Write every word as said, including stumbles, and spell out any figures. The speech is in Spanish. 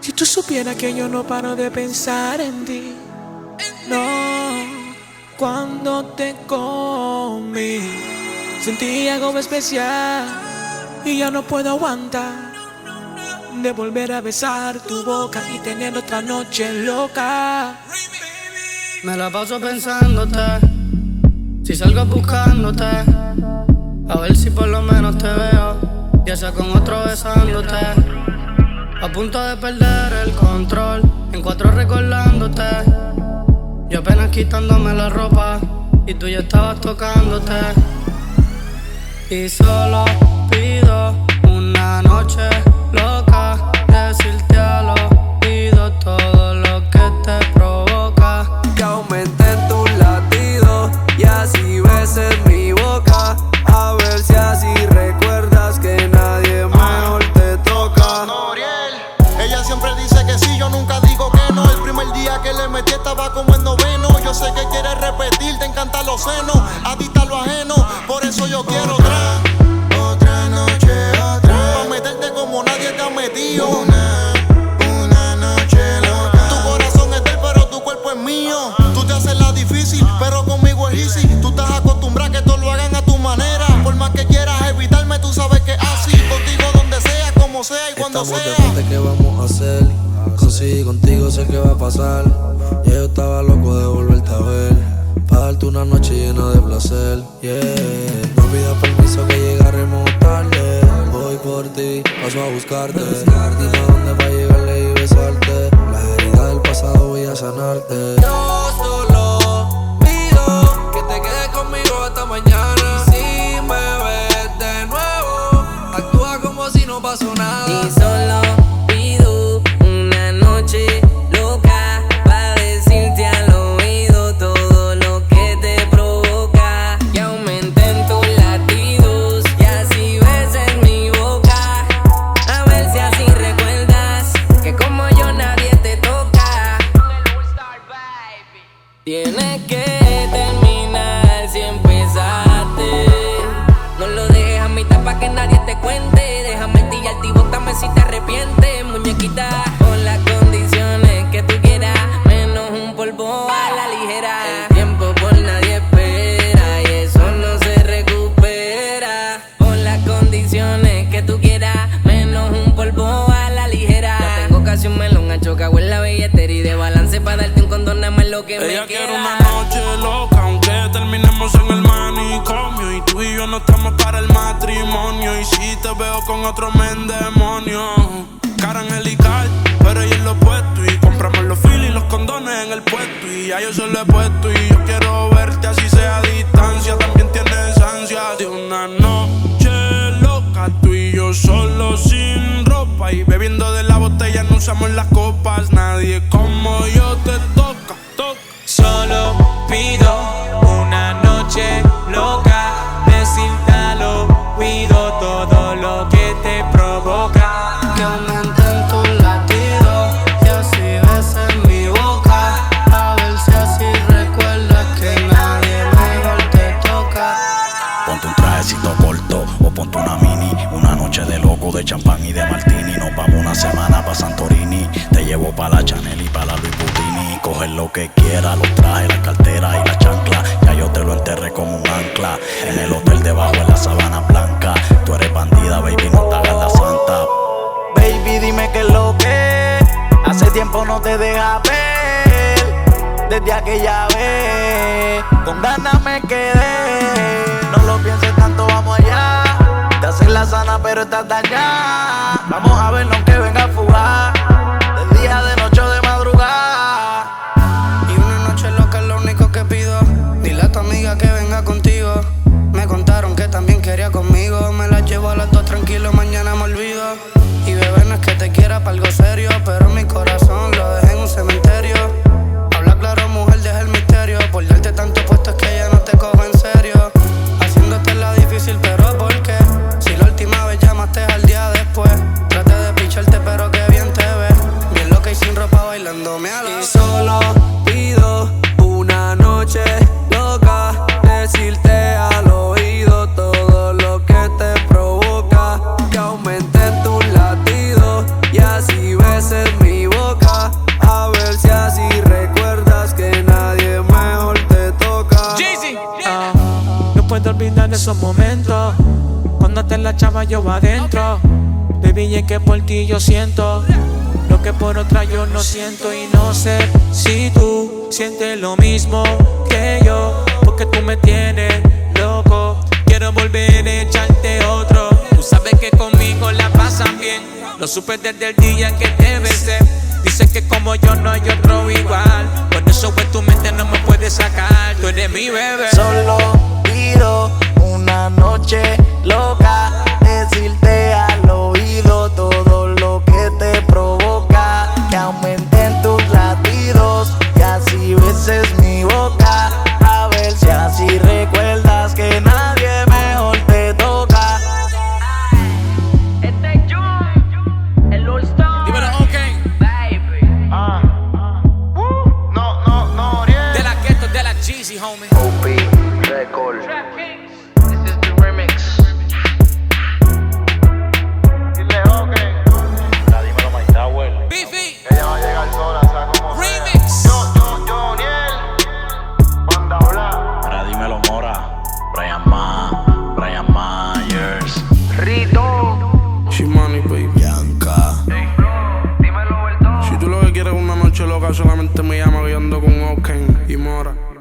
Si tú supieras que yo no paro de pensar en ti, no, cuando te comí, sentí algo especial y ya no puedo aguantar de volver a besar tu boca y tener otra noche loca. Me la paso pensándote, si salgo buscándote, a ver si por lo menos te veo, ya sea con otro besándote. A punto de perder el control, en cuatro recordándote, yo apenas quitándome la ropa y tú ya estabas tocándote. Y solo pido una noche loca, decirte al oído todo lo que te provoca, que aumenten tus latidos y así beses mi boca, a ver si así recuerdas que nadie mejor te toca. Noriel, ella siempre dice que sí, yo nunca digo que no. El primer día que le metí estaba como en noveno. Yo sé que quieres repetir, te encantan los senos, adicta a lo ajeno, por eso yo quiero otra, otra noche, otra, pa' meterte como nadie te ha metido. Una, una noche loca. Tu corazón es de él, pero tu cuerpo es mío. Tú te haces la difícil, pero conmigo es easy. Tú estás acostumbrada a que todos lo hagan a tu manera. Por más que quieras evitarme, tú sabes que así. Contigo donde sea, como sea y cuando Estamos sea. de frente, ¿qué vamos a hacer? Consigo contigo sé que va a pasar. Ya yo estaba loco de volverte a ver, pa' darte una noche llena de placer, yeah. No pidas permiso que llegaremos tarde. Voy por ti, paso a buscarte. Dime a dónde pa' llegarle y besarte. Las heridas del pasado voy a sanarte. Yo solo pido que te quedes conmigo hasta mañana. Y si me ves de nuevo, actúa como si no pasó nada. Y solo pido una noche loca, pa' decirte al oído todo lo que te provoca, que aumenten tus latidos y así beses mi boca, a ver si así recuerdas que como yo nadie te toca. Tienes que terminar si empezaste, no lo dejes a mitad pa' que nadie te cuente. Déjame tillarte y bótame si te arrepientes, muñequita, con las condiciones que tú quieras, menos un polvo a la ligera. El tiempo por nadie espera y eso no se recupera. Con las condiciones que tú quieras, menos un polvo a la ligera. Ya tengo casi un melón ancho, cago en la billetera y de balance pa' darte un condón, nada más lo que me Ella quiera. quiere una noche loca, aunque terminemos en el manicomio, y tú y yo no estamos para el matrimonio. Y si te veo con otro men demonio, cara angelical, pero ella es lo opuesto. Y compramos los filis y los condones en el puesto, y ya yo se lo he puesto. Y yo quiero verte así sea a distancia. También tienes ansias de una noche loca, tú y yo solo sin ropa, y bebiendo de la botella no usamos las copas. Nadie como yo te toca, toca. Solo pido una noche loca, decirte al oído todo lo que te provoca, que aumenten tus latidos y así beses mi boca, a ver si así recuerdas que nadie mejor te toca. Ponte un trajecito corto o ponte una mini, una noche de loco, de champán y de martini. Nos vamos una semana pa' Santorini, te llevo pa' la Chanel y pa' la Louis Vuitton. Coger lo que quieras, los trajes, la cartera y la chancla, ya yo te lo enterré como un ancla. En el hotel debajo en la sabana blanca, tú eres bandida, baby, no te hagas la santa. Baby, dime qué es lo que hace tiempo no te deja ver. Desde aquella vez con ganas me quedé. No lo pienses tanto, vamos allá. Te haces la sana pero estás dañada. Vamos a vernos que venga a fugar, de día, de noche o de madrugada. Y una noche loca es lo único que pido. Dile a tu amiga que venga contigo. Me contaron que también quería conmigo. Me la llevo a las dos tranquilo, mañana me olvido. Y bebé, no es que te quiera pa' algo serio, pero mi corazón lo dejé en un cementerio. Habla claro, mujer, deja el misterio. Por darte tanto puesto es que ya no te cojo en serio. Haciéndote la difícil, pero ¿por qué? Si la última vez llamaste al día después, traté de picharte esos momentos cuando te la chava yo va adentro. Baby, es que por ti yo siento lo que por otra yo no siento. Y no sé si tú sientes lo mismo que yo, porque tú me tienes loco. Quiero volver a echarte otro. Tú sabes que conmigo la pasan bien. Lo supe desde el día en que te besé. Dices que como yo no hay otro igual. Por eso en tu mente no me puedes sacar. Tú eres mi bebé. Solo pido una noche loca, decirte al oído todo lo que te provoca, que aumenten tus latidos y así beses mi boca, a ver si así recuerdas que nadie mejor te toca. Este es Jun, el All Star. Dímelo, ok. Baby. Ah. Uh, no, no, no, Ariel. De la Ghetto, de la Jeezy, homie. O P Record. Trap Kings. This is the remix. Dile, ok. Dímelo, My Tower. Beefy, Ella va a llegar sola, o sea, como sea. remix. Yo, yo, yo, Niel. Banda Bla. Ahora dímelo, Mora. Brian Ma, Brian Myers. Rito. Shimani, baby. Bianca. Dímelo, Bertón. Si tú lo que quieres es una noche loca, solamente me llama que yo ando con Oken y Mora.